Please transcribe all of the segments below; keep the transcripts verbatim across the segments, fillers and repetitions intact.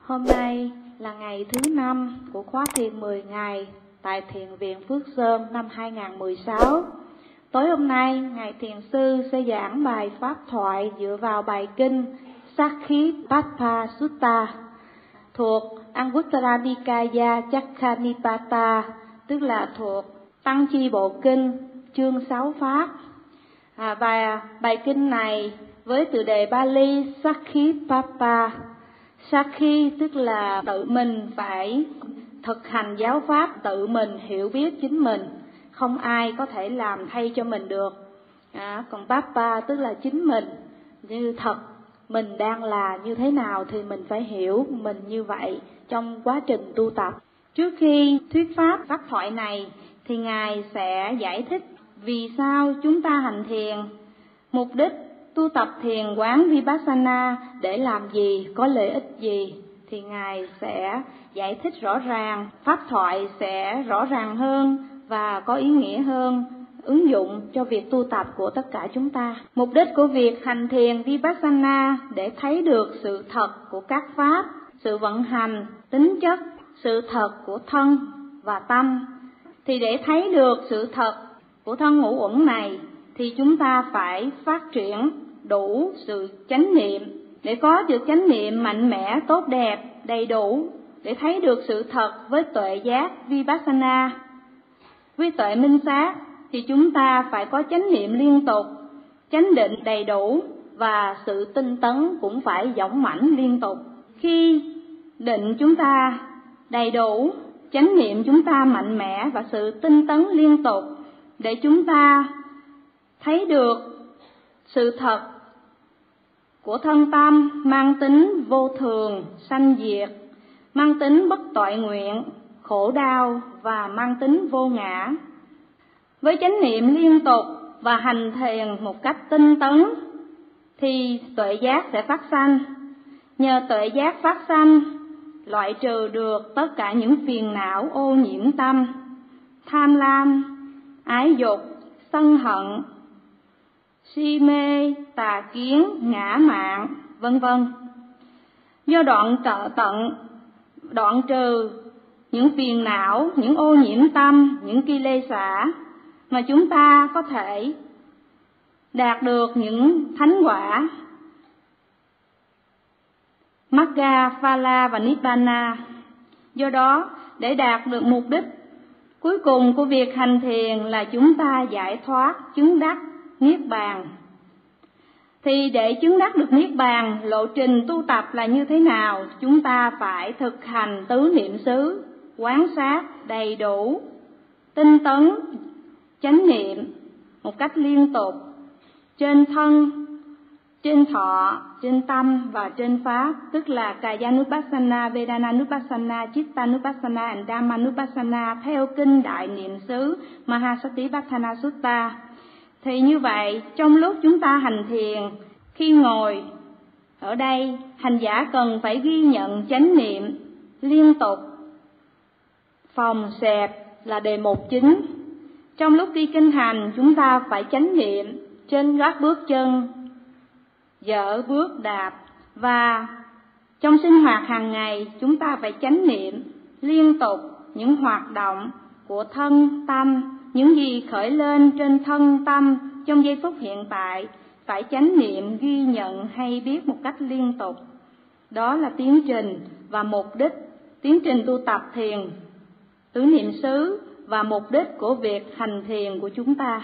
Hôm nay là ngày thứ năm của khóa thiền mười ngày tại Thiền viện Phước Sơn năm hai nghìn không trăm mười sáu. Tối hôm nay, Ngài Thiền Sư sẽ giảng bài pháp thoại dựa vào bài kinh Sakhipattha Sutta thuộc Anguttara Nikaya Chakkanipata, tức là thuộc Tăng Chi Bộ Kinh chương sáu pháp. À, và bài kinh này với tựa đề Pali Sakhipattha. Sakhi tức là tự mình phải thực hành giáo pháp, tự mình hiểu biết chính mình, không ai có thể làm thay cho mình được. À, còn Papa tức là chính mình, như thật mình đang là như thế nào thì mình phải hiểu mình như vậy trong quá trình tu tập. Trước khi thuyết pháp pháp thoại này thì Ngài sẽ giải thích vì sao chúng ta hành thiền, mục đích tu tập thiền quán Vipassana để làm gì, có lợi ích gì, thì Ngài sẽ giải thích rõ ràng, pháp thoại sẽ rõ ràng hơn và có ý nghĩa hơn, ứng dụng cho việc tu tập của tất cả chúng ta. Mục đích của việc hành thiền Vipassana để thấy được sự thật của các pháp, sự vận hành, tính chất, sự thật của thân và tâm. Thì để thấy được sự thật của thân ngũ uẩn này thì chúng ta phải phát triển đủ sự chánh niệm. Để có được chánh niệm mạnh mẽ, tốt đẹp, đầy đủ, để thấy được sự thật với tuệ giác Vipassana, với tuệ minh sát, thì chúng ta phải có chánh niệm liên tục, chánh định đầy đủ và sự tinh tấn cũng phải dũng mãnh liên tục. Khi định chúng ta đầy đủ, chánh niệm chúng ta mạnh mẽ và sự tinh tấn liên tục, để chúng ta thấy được sự thật của thân tâm mang tính vô thường, sanh diệt, mang tính bất toại nguyện, khổ đau và mang tính vô ngã. Với chánh niệm liên tục và hành thiền một cách tinh tấn thì tuệ giác sẽ phát sanh. Nhờ tuệ giác phát sanh, loại trừ được tất cả những phiền não ô nhiễm tâm, tham lam, ái dục, sân hận, si mê, tà kiến, ngã mạn, vân vân. Do đoạn trợ tận, đoạn trừ những phiền não, những ô nhiễm tâm, những kilesa mà chúng ta có thể đạt được những thánh quả Magga, Phala và Nibbana. Do đó, để đạt được mục đích cuối cùng của việc hành thiền là chúng ta giải thoát, chứng đắc Niết Bàn. Thì để chứng đắc được Niết Bàn, lộ trình tu tập là như thế nào? Chúng ta phải thực hành tứ niệm xứ, quán sát đầy đủ, tinh tấn, chánh niệm một cách liên tục trên thân, trên thọ, trên tâm và trên pháp, tức là Kayanupassana, Vedananupassana, Chittanupassana and Dhammanupassana theo kinh Đại Niệm xứ Mahasatipatthana Sutta. Thì như vậy, trong lúc chúng ta hành thiền, khi ngồi ở đây, hành giả cần phải ghi nhận chánh niệm liên tục, phòng xẹp là đề mục chính. Trong lúc đi kinh hành, chúng ta phải chánh niệm trên các bước chân, dở bước đạp, và trong sinh hoạt hàng ngày chúng ta phải chánh niệm liên tục những hoạt động của thân tâm, những gì khởi lên trên thân tâm trong giây phút hiện tại, phải chánh niệm ghi nhận hay biết một cách liên tục. Đó là tiến trình và mục đích, tiến trình tu tập thiền tứ niệm xứ và mục đích của việc hành thiền của chúng ta.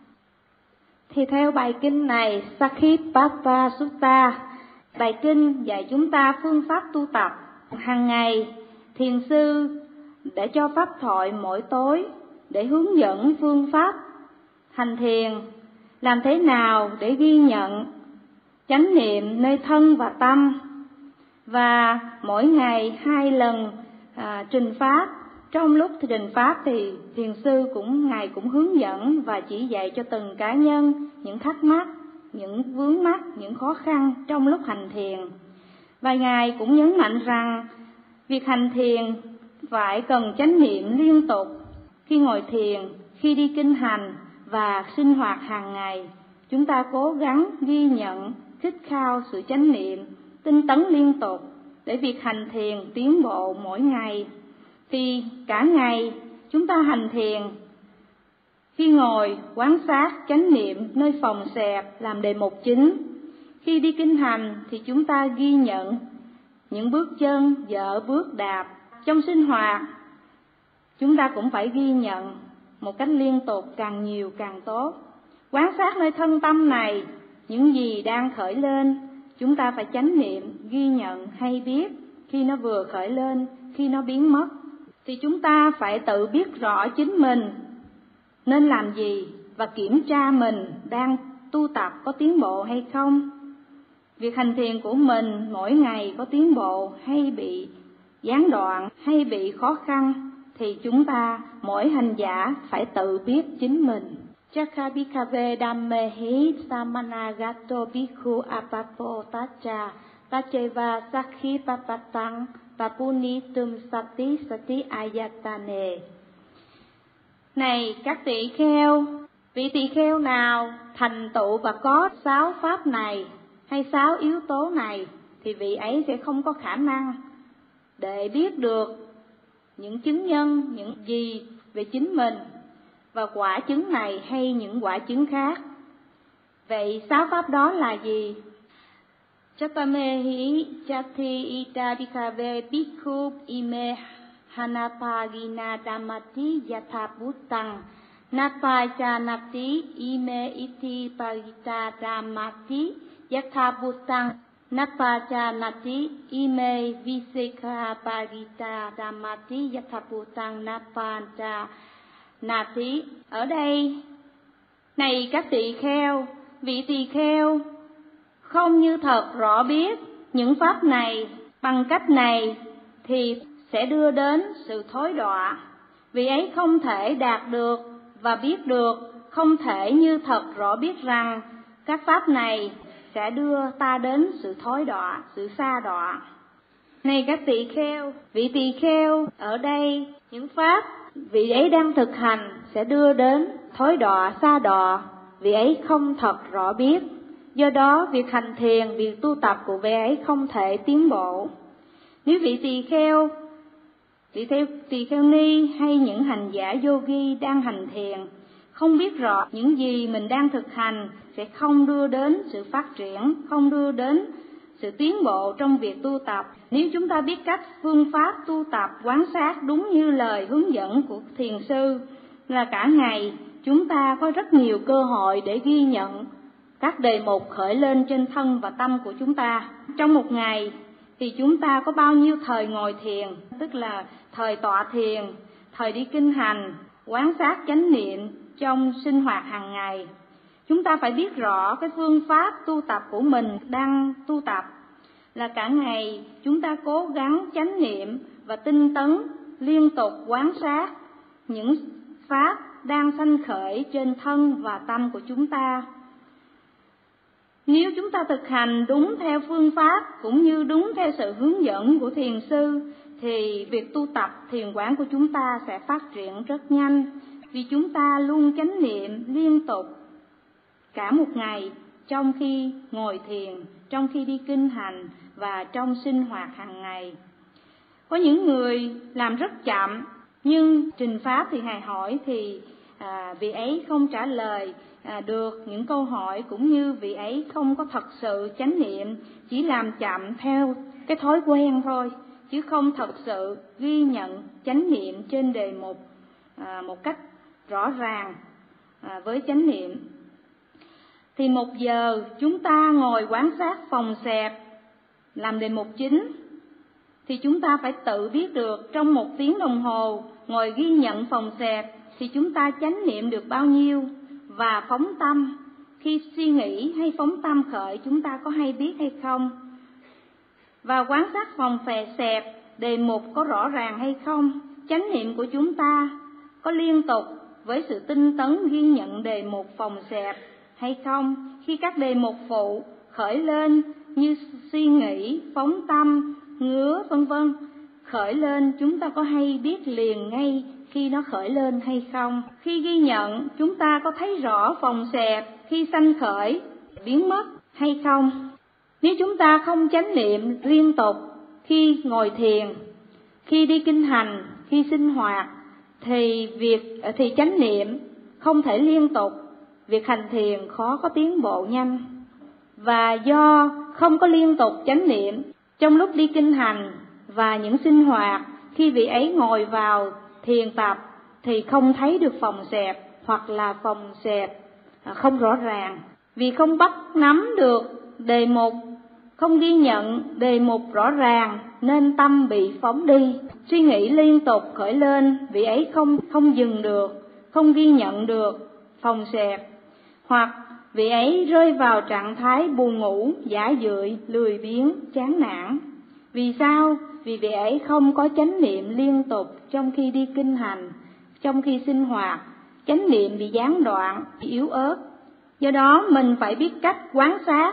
Thì theo bài kinh này, Sakhipattha Sutta, bài kinh dạy chúng ta phương pháp tu tập. Hàng ngày, thiền sư để cho pháp thoại mỗi tối để hướng dẫn phương pháp hành thiền, làm thế nào để ghi nhận chánh niệm nơi thân và tâm. Và mỗi ngày hai lần à, trình pháp. Trong lúc trình pháp thì thiền sư cũng Ngài cũng hướng dẫn và chỉ dạy cho từng cá nhân những thắc mắc, những vướng mắc, những khó khăn trong lúc hành thiền. Và Ngài cũng nhấn mạnh rằng việc hành thiền phải cần chánh niệm liên tục khi ngồi thiền, khi đi kinh hành và sinh hoạt hàng ngày. Chúng ta cố gắng ghi nhận, khích khao sự chánh niệm, tinh tấn liên tục để việc hành thiền tiến bộ mỗi ngày. Thì cả ngày chúng ta hành thiền, khi ngồi quán sát chánh niệm nơi phòng xẹp làm đề mục chính. Khi đi kinh hành thì chúng ta ghi nhận những bước chân, dở bước đạp. Trong sinh hoạt chúng ta cũng phải ghi nhận một cách liên tục, càng nhiều càng tốt. Quán sát nơi thân tâm này, những gì đang khởi lên, chúng ta phải chánh niệm, ghi nhận hay biết khi nó vừa khởi lên, khi nó biến mất. Thì chúng ta phải tự biết rõ chính mình nên làm gì và kiểm tra mình đang tu tập có tiến bộ hay không. Việc hành thiền của mình mỗi ngày có tiến bộ hay bị gián đoạn hay bị khó khăn thì chúng ta, mỗi hành giả phải tự biết chính mình. Chakabhikkhave Dhammehi Samanagato Bhikkhu Apapo Tacha Tacheva Sakhi Papatang Papunitum Sati Sati Ayatane. Này các tỳ kheo, vị tỳ kheo nào thành tựu và có sáu pháp này hay sáu yếu tố này thì vị ấy sẽ không có khả năng để biết được những chứng nhân, những gì về chính mình và quả chứng này hay những quả chứng khác. Vậy sáu pháp đó là gì? Chatamehi chati ita bhikkhave bhikkhu ime hanapagina dhammati yatha bhutang napachanati ime iti parita dhammati yatha bhutang napachanati ime visekha parita dhammati yatha bhutang napachanati. Ở đây, này các tỳ kheo, vị tỳ kheo không như thật rõ biết những pháp này bằng cách này thì sẽ đưa đến sự thối đọa. Vì ấy không thể đạt được và biết được, không thể như thật rõ biết rằng các pháp này sẽ đưa ta đến sự thối đọa, sự sa đọa. Này các tỳ kheo, vị tỳ kheo ở đây, những pháp vị ấy đang thực hành sẽ đưa đến thối đọa, sa đọa, vị ấy không thật rõ biết. Do đó, việc hành thiền, việc tu tập của vị ấy không thể tiến bộ. Nếu vị tỳ kheo, vị theo tỳ kheo ni hay những hành giả yogi đang hành thiền không biết rõ những gì mình đang thực hành sẽ không đưa đến sự phát triển, không đưa đến sự tiến bộ trong việc tu tập. Nếu chúng ta biết cách phương pháp tu tập quán sát đúng như lời hướng dẫn của thiền sư, là cả ngày chúng ta có rất nhiều cơ hội để ghi nhận các đề mục khởi lên trên thân và tâm của chúng ta. Trong một ngày thì chúng ta có bao nhiêu thời ngồi thiền, tức là thời tọa thiền, thời đi kinh hành, quán sát chánh niệm trong sinh hoạt hàng ngày. Chúng ta phải biết rõ cái phương pháp tu tập của mình đang tu tập, là cả ngày chúng ta cố gắng chánh niệm và tinh tấn liên tục quán sát những pháp đang sanh khởi trên thân và tâm của chúng ta. Nếu chúng ta thực hành đúng theo phương pháp cũng như đúng theo sự hướng dẫn của thiền sư thì việc tu tập thiền quán của chúng ta sẽ phát triển rất nhanh, vì chúng ta luôn chánh niệm liên tục cả một ngày, trong khi ngồi thiền, trong khi đi kinh hành và trong sinh hoạt hàng ngày. Có những người làm rất chậm, nhưng trình pháp thì Ngài hỏi thì à, vị ấy không trả lời à, được những câu hỏi, cũng như vị ấy không có thật sự chánh niệm, chỉ làm chậm theo cái thói quen thôi, chứ không thật sự ghi nhận chánh niệm trên đề mục à, một cách rõ ràng à, với chánh niệm. Thì một giờ chúng ta ngồi quán sát phòng xẹp làm đề mục chính, thì chúng ta phải tự biết được trong một tiếng đồng hồ ngồi ghi nhận phòng xẹp thì chúng ta chánh niệm được bao nhiêu, và phóng tâm khi suy nghĩ hay phóng tâm khởi chúng ta có hay biết hay không, và quán sát phòng phè xẹp đề mục có rõ ràng hay không, chánh niệm của chúng ta có liên tục với sự tinh tấn ghi nhận đề mục phòng xẹp hay không. Khi các đề mục phụ khởi lên như suy nghĩ, phóng tâm, ngứa vân vân khởi lên, chúng ta có hay biết liền ngay khi nó khởi lên hay không. Khi ghi nhận, chúng ta có thấy rõ phòng xẹp khi sanh khởi biến mất hay không. Nếu chúng ta không chánh niệm liên tục khi ngồi thiền, khi đi kinh hành, khi sinh hoạt, thì việc thì chánh niệm không thể liên tục, việc hành thiền khó có tiến bộ nhanh. Và do không có liên tục chánh niệm trong lúc đi kinh hành và những sinh hoạt, khi vị ấy ngồi vào thiền tập thì không thấy được phòng xẹp, hoặc là phòng xẹp không rõ ràng, vì không bắt nắm được đề mục, không ghi nhận đề mục rõ ràng nên tâm bị phóng đi, suy nghĩ liên tục khởi lên, vị ấy không không dừng được, không ghi nhận được phòng xẹp, hoặc vị ấy rơi vào trạng thái buồn ngủ, dã dượi, lười biếng, chán nản. Vì sao? Vì vị ấy không có chánh niệm liên tục trong khi đi kinh hành, trong khi sinh hoạt, chánh niệm bị gián đoạn, bị yếu ớt. Do đó mình phải biết cách quan sát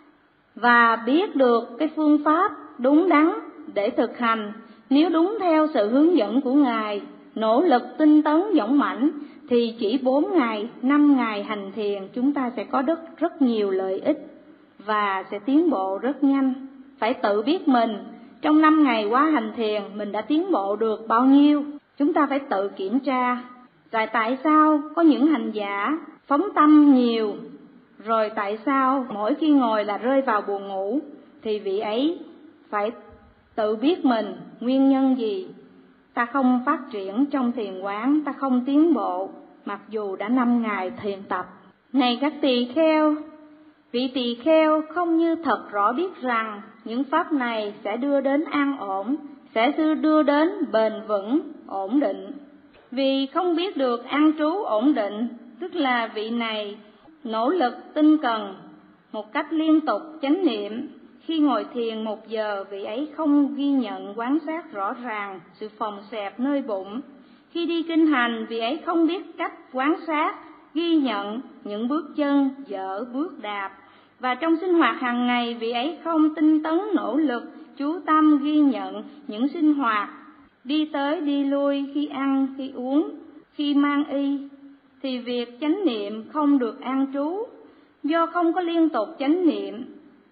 và biết được cái phương pháp đúng đắn để thực hành. Nếu đúng theo sự hướng dẫn của Ngài, nỗ lực tinh tấn dũng mãnh, thì chỉ bốn ngày, năm ngày hành thiền chúng ta sẽ có rất, rất nhiều lợi ích và sẽ tiến bộ rất nhanh. Phải tự biết mình, trong năm ngày quá hành thiền mình đã tiến bộ được bao nhiêu, chúng ta phải tự kiểm tra. Rồi tại sao có những hành giả phóng tâm nhiều, rồi tại sao mỗi khi ngồi là rơi vào buồn ngủ, thì vị ấy phải tự biết mình nguyên nhân gì. Ta không phát triển trong thiền quán, ta không tiến bộ mặc dù đã năm ngày thiền tập. Này các tỳ kheo, vị tỳ kheo không như thật rõ biết rằng những pháp này sẽ đưa đến an ổn, sẽ đưa đến bền vững, ổn định. Vì không biết được an trú ổn định, tức là vị này nỗ lực tinh cần một cách liên tục chánh niệm. Khi ngồi thiền một giờ, vị ấy không ghi nhận quan sát rõ ràng sự phồng xẹp nơi bụng. Khi đi kinh hành, vị ấy không biết cách quan sát, ghi nhận những bước chân, dở, bước đạp. Và trong sinh hoạt hàng ngày, vị ấy không tinh tấn nỗ lực, chú tâm ghi nhận những sinh hoạt, đi tới đi lui, khi ăn, khi uống, khi mang y, thì việc chánh niệm không được an trú. Do không có liên tục chánh niệm,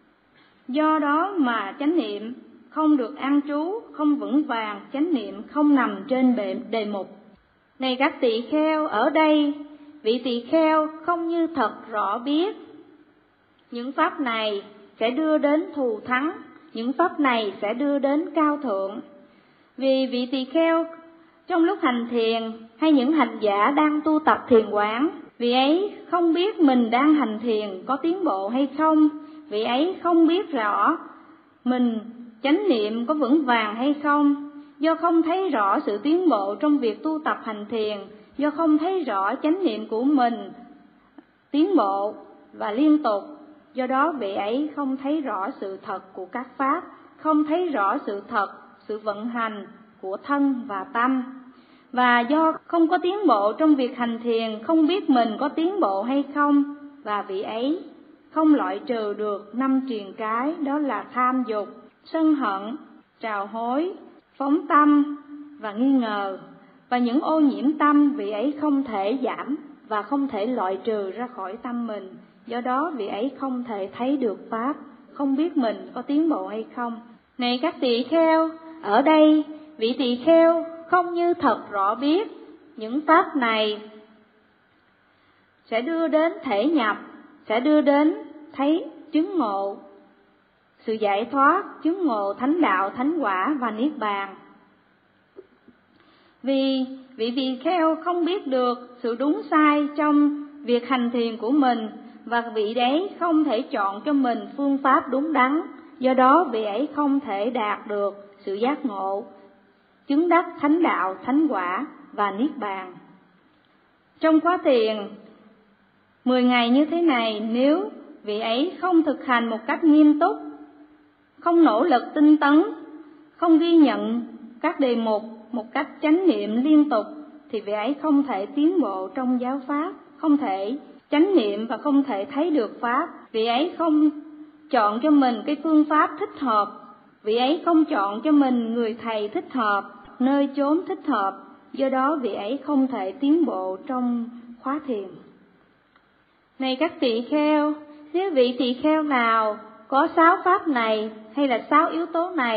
do đó mà chánh niệm không được an trú, không vững vàng, chánh niệm không nằm trên đề mục. Này các tỳ kheo, ở đây vị tỳ kheo không như thật rõ biết những pháp này sẽ đưa đến thù thắng, những pháp này sẽ đưa đến cao thượng. Vì vị tỳ kheo trong lúc hành thiền hay những hành giả đang tu tập thiền quán, vị ấy không biết mình đang hành thiền có tiến bộ hay không, vị ấy không biết rõ mình chánh niệm có vững vàng hay không. Do không thấy rõ sự tiến bộ trong việc tu tập hành thiền, do không thấy rõ chánh niệm của mình tiến bộ và liên tục, do đó vị ấy không thấy rõ sự thật của các pháp, không thấy rõ sự thật, sự vận hành của thân và tâm. Và do không có tiến bộ trong việc hành thiền, không biết mình có tiến bộ hay không, và vị ấy không loại trừ được năm triền cái, đó là tham dục, sân hận, trào hối, phóng tâm và nghi ngờ. Và những ô nhiễm tâm vị ấy không thể giảm và không thể loại trừ ra khỏi tâm mình. Do đó vị ấy không thể thấy được pháp, không biết mình có tiến bộ hay không. Này các tỳ kheo, ở đây vị tỳ kheo không như thật rõ biết những pháp này sẽ đưa đến thể nhập, sẽ đưa đến thấy chứng ngộ sự giải thoát, chứng ngộ thánh đạo, thánh quả và niết bàn. Vì vị tỳ kheo không biết được sự đúng sai trong việc hành thiền của mình, và vị đấy không thể chọn cho mình phương pháp đúng đắn, do đó vị ấy không thể đạt được sự giác ngộ, chứng đắc thánh đạo, thánh quả và niết bàn. Trong khóa thiền mười ngày như thế này, nếu vị ấy không thực hành một cách nghiêm túc, không nỗ lực tinh tấn, không ghi nhận các đề mục một cách chánh niệm liên tục, thì vị ấy không thể tiến bộ trong giáo pháp, không thể chánh niệm và không thể thấy được pháp. Vị ấy không chọn cho mình cái phương pháp thích hợp, vị ấy không chọn cho mình người thầy thích hợp, nơi chốn thích hợp, do đó vị ấy không thể tiến bộ trong khóa thiền. Này các tỳ kheo, nếu vị tỳ kheo nào có sáu pháp này hay là sáu yếu tố này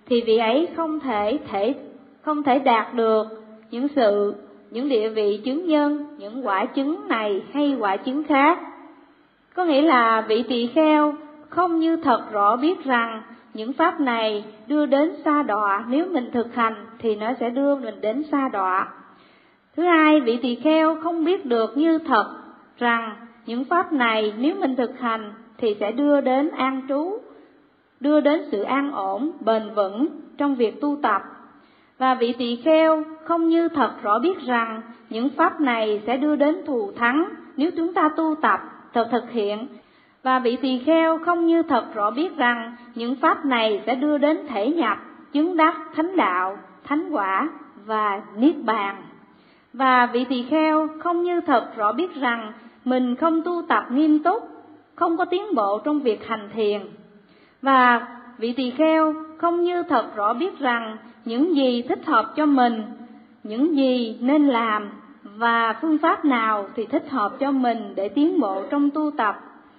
thì vị ấy không thể thể không thể đạt được những sự những địa vị chứng nhân, những quả chứng này hay quả chứng khác. Có nghĩa là vị tỳ kheo không như thật rõ biết rằng những pháp này đưa đến sa đọa, nếu mình thực hành thì nó sẽ đưa mình đến sa đọa. Thứ hai, vị tỳ kheo không biết được như thật rằng những pháp này nếu mình thực hành thì sẽ đưa đến an trú, đưa đến sự an ổn, bền vững trong việc tu tập. Và vị tỳ kheo không như thật rõ biết rằng những pháp này sẽ đưa đến thù thắng nếu chúng ta tu tập, thật thực hiện. Và vị tỳ kheo không như thật rõ biết rằng những pháp này sẽ đưa đến thể nhập, chứng đắc, thánh đạo, thánh quả và niết bàn. Và vị tỳ kheo không như thật rõ biết rằng mình không tu tập nghiêm túc, không có tiến bộ trong việc hành thiền. Và vị tỳ kheo không như thật rõ biết rằng những gì thích hợp cho mình, những gì nên làm và phương pháp nào thì thích hợp cho mình để tiến bộ trong tu tập,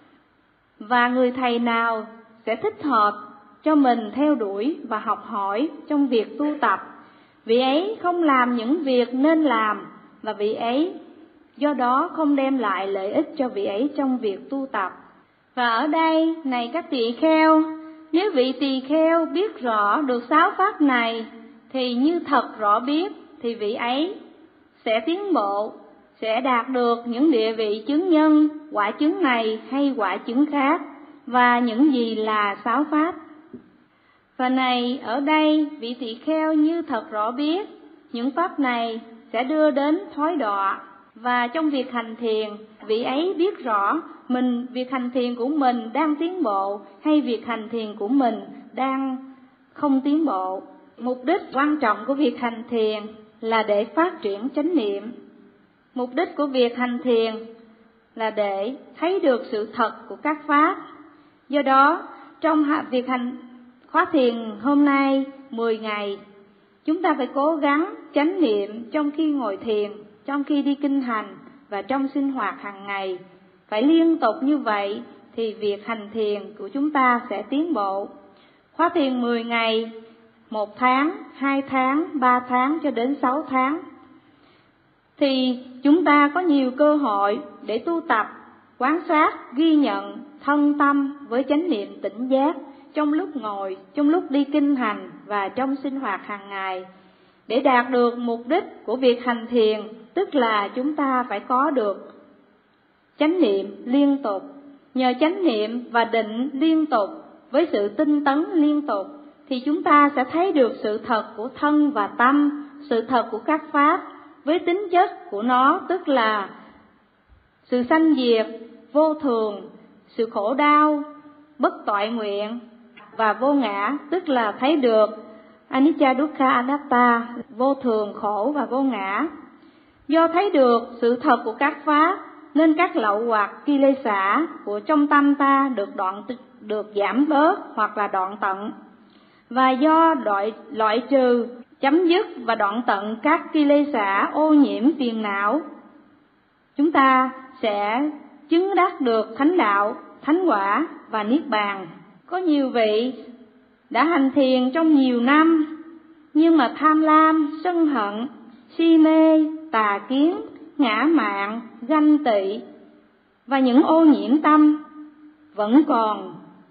và người thầy nào sẽ thích hợp cho mình theo đuổi và học hỏi trong việc tu tập. Vị ấy không làm những việc nên làm, và vị ấy do đó không đem lại lợi ích cho vị ấy trong việc tu tập. Và ở đây, này các tỳ kheo, nếu vị tỳ kheo biết rõ được sáu pháp này thì như thật rõ biết, thì vị ấy sẽ tiến bộ, sẽ đạt được những địa vị chứng nhân, quả chứng này hay quả chứng khác, và những gì là sáu pháp. Và này, ở đây vị tỳ kheo như thật rõ biết những pháp này sẽ đưa đến thối đọa, và trong việc hành thiền, vị ấy biết rõ mình việc hành thiền của mình đang tiến bộ hay việc hành thiền của mình đang không tiến bộ. Mục đích quan trọng của việc hành thiền là để phát triển chánh niệm. Mục đích của việc hành thiền là để thấy được sự thật của các pháp. Do đó, trong việc hành khóa thiền hôm nay mười ngày, chúng ta phải cố gắng chánh niệm trong khi ngồi thiền, trong khi đi kinh hành và trong sinh hoạt hàng ngày. Phải liên tục như vậy thì việc hành thiền của chúng ta sẽ tiến bộ. Khóa thiền mười ngày, một tháng, hai tháng, ba tháng cho đến sáu tháng, thì chúng ta có nhiều cơ hội để tu tập, quan sát, ghi nhận, thân tâm với chánh niệm tỉnh giác trong lúc ngồi, trong lúc đi kinh hành và trong sinh hoạt hàng ngày. Để đạt được mục đích của việc hành thiền, tức là chúng ta phải có được chánh niệm liên tục. Nhờ chánh niệm và định liên tục với sự tinh tấn liên tục thì chúng ta sẽ thấy được sự thật của thân và tâm, sự thật của các pháp với tính chất của nó, tức là sự sanh diệt, vô thường, sự khổ đau, bất toại nguyện và vô ngã, tức là thấy được anicca dukkha anatta, vô thường, khổ và vô ngã. Do thấy được sự thật của các pháp nên các lậu hoặc kilesa của trong tâm ta được đoạn được giảm bớt hoặc là đoạn tận. Và do loại, loại trừ, chấm dứt và đoạn tận các kilesa ô nhiễm phiền não, chúng ta sẽ chứng đắc được thánh đạo, thánh quả và niết bàn. Có nhiều vị đã hành thiền trong nhiều năm, nhưng mà tham lam, sân hận, si mê, tà kiến, ngã mạn, ganh tị và những ô nhiễm tâm vẫn còn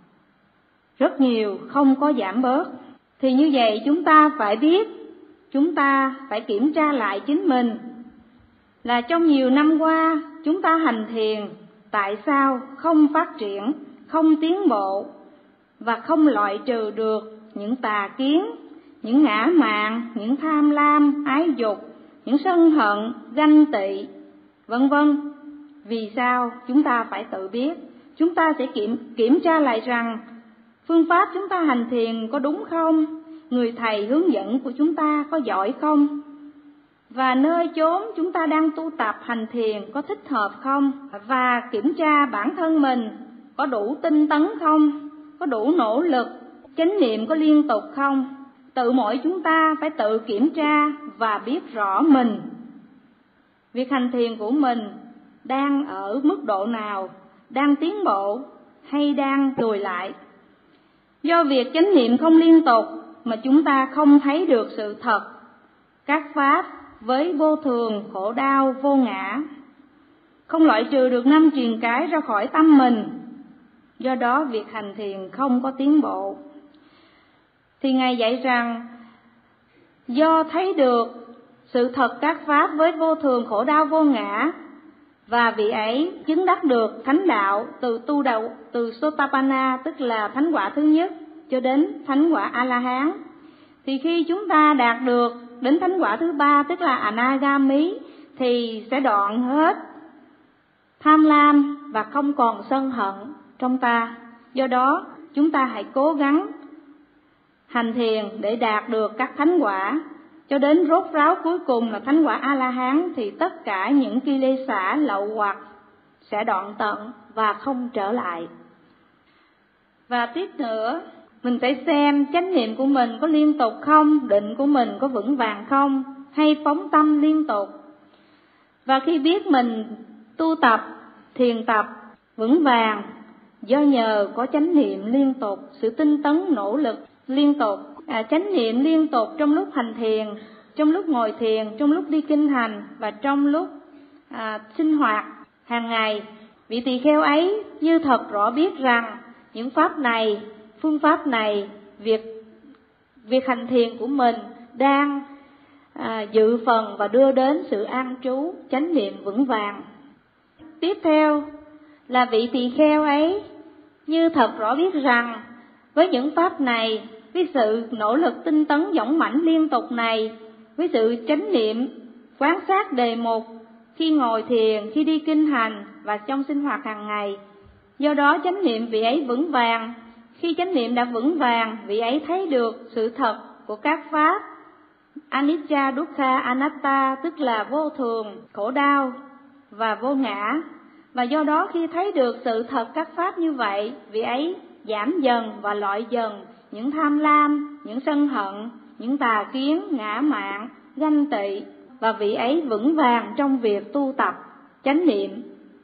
rất nhiều, không có giảm bớt. Thì như vậy chúng ta phải biết, chúng ta phải kiểm tra lại chính mình là trong nhiều năm qua chúng ta hành thiền tại sao không phát triển, không tiến bộ và không loại trừ được những tà kiến, những ngã mạn, những tham lam, ái dục, những sân hận, ganh tị, vân vân. Vì sao? Chúng ta phải tự biết. Chúng ta sẽ kiểm, kiểm tra lại rằng phương pháp chúng ta hành thiền có đúng không? Người thầy hướng dẫn của chúng ta có giỏi không? Và nơi chốn chúng ta đang tu tập hành thiền có thích hợp không? Và kiểm tra bản thân mình có đủ tinh tấn không? Có đủ nỗ lực? Chánh niệm có liên tục không? Tự mỗi chúng ta phải tự kiểm tra và biết rõ mình. Việc hành thiền của mình đang ở mức độ nào? Đang tiến bộ hay đang lùi lại? Do việc chánh niệm không liên tục mà chúng ta không thấy được sự thật các pháp với vô thường, khổ đau, vô ngã, không loại trừ được năm triền cái ra khỏi tâm mình, do đó việc hành thiền không có tiến bộ. Thì Ngài dạy rằng do thấy được sự thật các pháp với vô thường, khổ đau, vô ngã, và vị ấy chứng đắc được thánh đạo từ tu đạo từ Sotapanna, tức là thánh quả thứ nhất, cho đến thánh quả A-la-hán. Thì khi chúng ta đạt được đến thánh quả thứ ba, tức là Anagami, thì sẽ đoạn hết tham lam và không còn sân hận trong ta. Do đó chúng ta hãy cố gắng hành thiền để đạt được các thánh quả, cho đến rốt ráo cuối cùng là thánh quả A-la-hán, thì tất cả những kilesa lậu hoặc sẽ đoạn tận và không trở lại. Và tiếp nữa, mình phải xem chánh niệm của mình có liên tục không, định của mình có vững vàng không, hay phóng tâm liên tục. Và khi biết mình tu tập, thiền tập vững vàng, do nhờ có chánh niệm liên tục, sự tinh tấn nỗ lực liên tục, à, chánh niệm liên tục trong lúc hành thiền, trong lúc ngồi thiền, trong lúc đi kinh hành và trong lúc à, sinh hoạt hàng ngày. Vị tỳ kheo ấy như thật rõ biết rằng những pháp này, phương pháp này, việc việc hành thiền của mình đang à, dự phần và đưa đến sự an trú, chánh niệm vững vàng. Tiếp theo là vị tỳ kheo ấy như thật rõ biết rằng với những pháp này, với sự nỗ lực tinh tấn dũng mãnh liên tục này, với sự chánh niệm quán sát đề mục khi ngồi thiền, khi đi kinh hành và trong sinh hoạt hàng ngày, do đó chánh niệm vị ấy vững vàng. Khi chánh niệm đã vững vàng, vị ấy thấy được sự thật của các pháp anicca, dukkha, anatta, tức là vô thường, khổ đau và vô ngã. Và do đó khi thấy được sự thật các pháp như vậy, vị ấy giảm dần và loại dần những tham lam, những sân hận, những tà kiến, ngã mạn, ganh tị, và vị ấy vững vàng trong việc tu tập chánh niệm.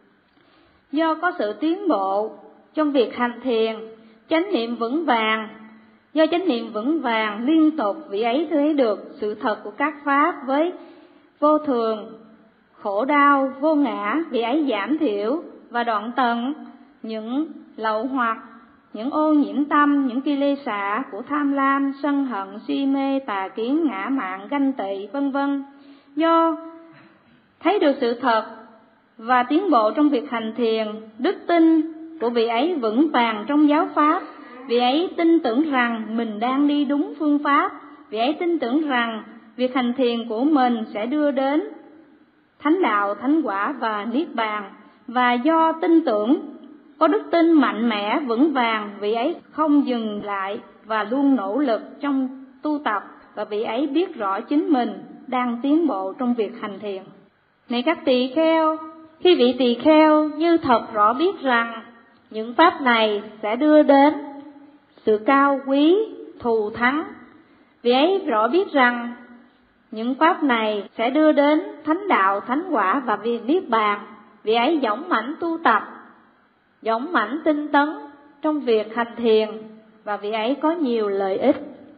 Do có sự tiến bộ trong việc hành thiền, chánh niệm vững vàng, do chánh niệm vững vàng liên tục, vị ấy thấy được sự thật của các pháp với vô thường, khổ đau, vô ngã, vị ấy giảm thiểu và đoạn tận những lậu hoặc, những ô nhiễm tâm, những kilesa của tham lam, sân hận, si mê, tà kiến, ngã mạn, ganh tị, vân vân. Do thấy được sự thật và tiến bộ trong việc hành thiền, đức tin của vị ấy vững vàng trong giáo pháp. Vị ấy tin tưởng rằng mình đang đi đúng phương pháp. Vị ấy tin tưởng rằng việc hành thiền của mình sẽ đưa đến thánh đạo, thánh quả và niết bàn. Và do tin tưởng, có đức tin mạnh mẽ, vững vàng, vị ấy không dừng lại và luôn nỗ lực trong tu tập, và vị ấy biết rõ chính mình đang tiến bộ trong việc hành thiền. Này các tỳ kheo, khi vị tỳ kheo như thật rõ biết rằng những pháp này sẽ đưa đến sự cao quý, thù thắng, vị ấy rõ biết rằng những pháp này sẽ đưa đến thánh đạo, thánh quả và vì niết bàn, vị ấy dũng mãnh tu tập, dũng mãnh tinh tấn trong việc hành thiền, và vị ấy có nhiều lợi ích.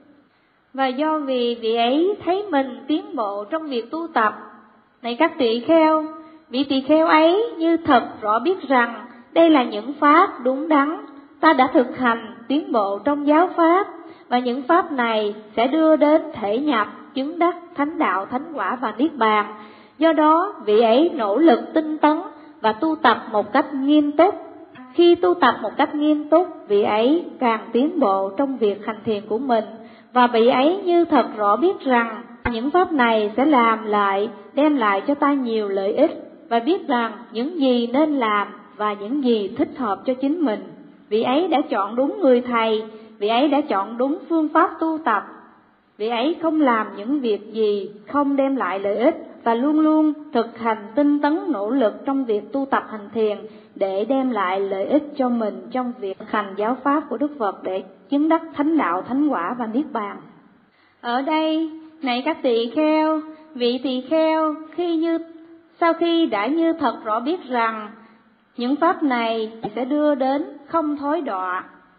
Và do vì vị ấy thấy mình tiến bộ trong việc tu tập, này các tỳ kheo, vị tỳ kheo ấy như thật rõ biết rằng đây là những pháp đúng đắn, ta đã thực hành tiến bộ trong giáo pháp, và những pháp này sẽ đưa đến thể nhập, chứng đắc thánh đạo, thánh quả và niết bàn. Do đó vị ấy nỗ lực tinh tấn và tu tập một cách nghiêm túc. Khi tu tập một cách nghiêm túc, vị ấy càng tiến bộ trong việc hành thiền của mình, và vị ấy như thật rõ biết rằng những pháp này sẽ làm lại, đem lại cho ta nhiều lợi ích, và biết rằng những gì nên làm và những gì thích hợp cho chính mình. Vị ấy đã chọn đúng người thầy, vị ấy đã chọn đúng phương pháp tu tập. Vị ấy không làm những việc gì không đem lại lợi ích, và luôn luôn thực hành tinh tấn nỗ lực trong việc tu tập hành thiền để đem lại lợi ích cho mình trong việc hành giáo pháp của Đức Phật để chứng đắc thánh đạo, thánh quả và niết bàn. Ở đây, này các tỳ kheo, vị tỳ kheo khi như sau khi đã như thật rõ biết rằng những pháp này sẽ đưa đến không thối đọa,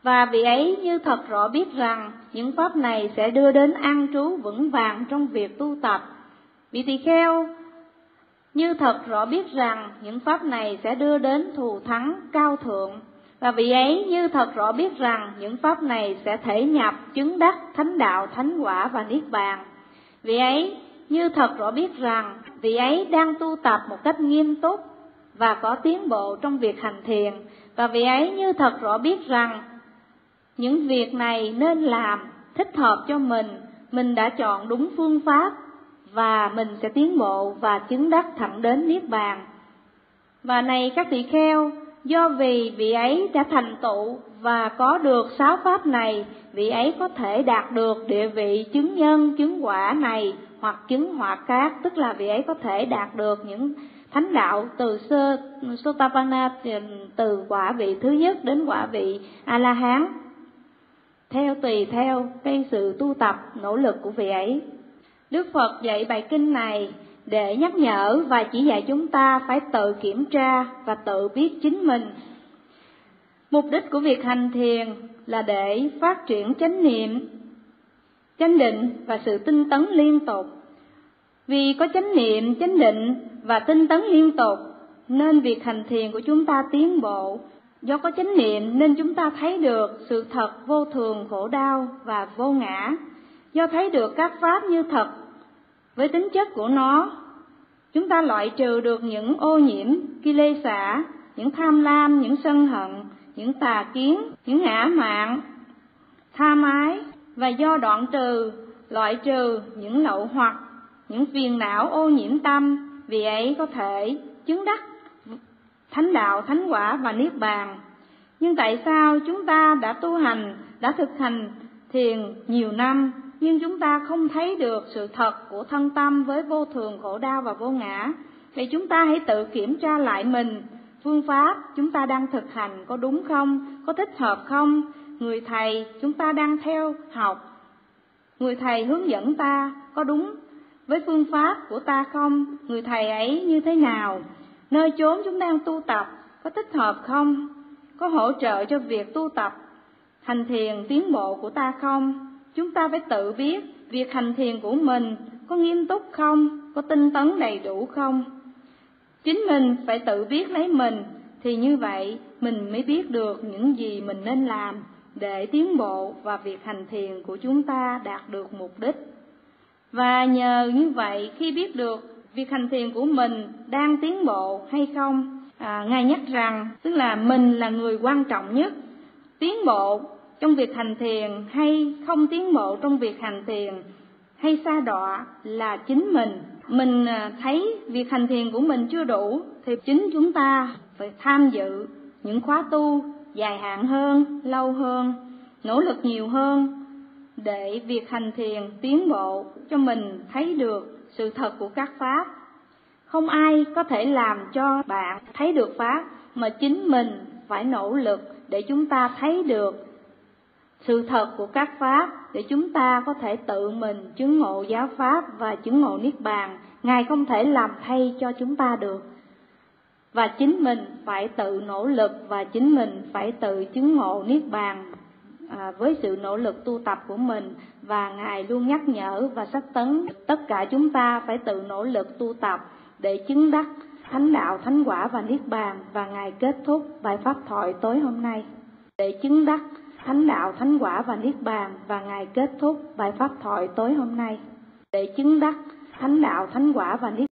Và vị ấy như thật rõ biết rằng những pháp này sẽ đưa đến an trú vững vàng trong việc tu tập. Vị tỳ kheo như thật rõ biết rằng những pháp này sẽ đưa đến thù thắng cao thượng. Và vị ấy như thật rõ biết rằng những pháp này sẽ thể nhập chứng đắc thánh đạo, thánh quả và niết bàn. Vị ấy như thật rõ biết rằng vị ấy đang tu tập một cách nghiêm túc và có tiến bộ trong việc hành thiền. Và vị ấy như thật rõ biết rằng những việc này nên làm, thích hợp cho mình, mình đã chọn đúng phương pháp và mình sẽ tiến bộ và chứng đắc thẳng đến niết bàn. Và này các tỳ kheo, do vì vị ấy đã thành tựu và có được sáu pháp này, vị ấy có thể đạt được địa vị chứng nhân, chứng quả này hoặc chứng hỏa cát, tức là vị ấy có thể đạt được những thánh đạo từ sơ Sotapanna, từ quả vị thứ nhất đến quả vị A-la-hán, theo tùy theo cái sự tu tập nỗ lực của vị ấy. Đức Phật dạy bài kinh này để nhắc nhở và chỉ dạy chúng ta phải tự kiểm tra và tự biết chính mình. Mục đích của việc hành thiền là để phát triển chánh niệm, chánh định và sự tinh tấn liên tục. Vì có chánh niệm, chánh định và tinh tấn liên tục nên việc hành thiền của chúng ta tiến bộ. Do có chánh niệm nên chúng ta thấy được sự thật vô thường, khổ đau và vô ngã. Do thấy được các pháp như thật với tính chất của nó, chúng ta loại trừ được những ô nhiễm, kilesa, những tham lam, những sân hận, những tà kiến, những ngã mạn, tham ái. Và do đoạn trừ, loại trừ những lậu hoặc, những phiền não ô nhiễm tâm, vì ấy có thể chứng đắc thánh đạo, thánh quả và niết bàn. Nhưng tại sao chúng ta đã tu hành, đã thực hành thiền nhiều năm, nhưng chúng ta không thấy được sự thật của thân tâm với vô thường, khổ đau và vô ngã? Vậy chúng ta hãy tự kiểm tra lại mình, phương pháp chúng ta đang thực hành có đúng không, có thích hợp không? Người thầy chúng ta đang theo học, người thầy hướng dẫn ta có đúng với phương pháp của ta không? Người thầy ấy như thế nào? Nơi chốn chúng đang tu tập có thích hợp không? Có hỗ trợ cho việc tu tập, hành thiền tiến bộ của ta không? Chúng ta phải tự biết việc hành thiền của mình có nghiêm túc không, có tinh tấn đầy đủ không. Chính mình phải tự biết lấy mình, thì như vậy mình mới biết được những gì mình nên làm để tiến bộ và việc hành thiền của chúng ta đạt được mục đích. Và nhờ như vậy, khi biết được việc hành thiền của mình đang tiến bộ hay không, à, Ngài nhắc rằng tức là mình là người quan trọng nhất. Tiến bộ trong việc hành thiền hay không tiến bộ trong việc hành thiền hay sa đọa là chính mình. Mình thấy việc hành thiền của mình chưa đủ thì chính chúng ta phải tham dự những khóa tu dài hạn hơn, lâu hơn, nỗ lực nhiều hơn để việc hành thiền tiến bộ cho mình thấy được sự thật của các pháp. Không ai có thể làm cho bạn thấy được pháp, mà chính mình phải nỗ lực để chúng ta thấy được sự thật của các pháp, để chúng ta có thể tự mình chứng ngộ giáo pháp và chứng ngộ niết bàn. Ngài không thể làm thay cho chúng ta được. Và chính mình phải tự nỗ lực và chính mình phải tự chứng ngộ niết bàn à, với sự nỗ lực tu tập của mình. Và Ngài luôn nhắc nhở và sách tấn tất cả chúng ta phải tự nỗ lực tu tập để chứng đắc thánh đạo, thánh quả và niết bàn. Và Ngài kết thúc bài pháp thoại tối hôm nay để chứng đắc thánh đạo, thánh quả và niết bàn. Và Ngài kết thúc bài pháp thoại tối hôm nay để chứng đắc thánh đạo, thánh quả và niết bàn.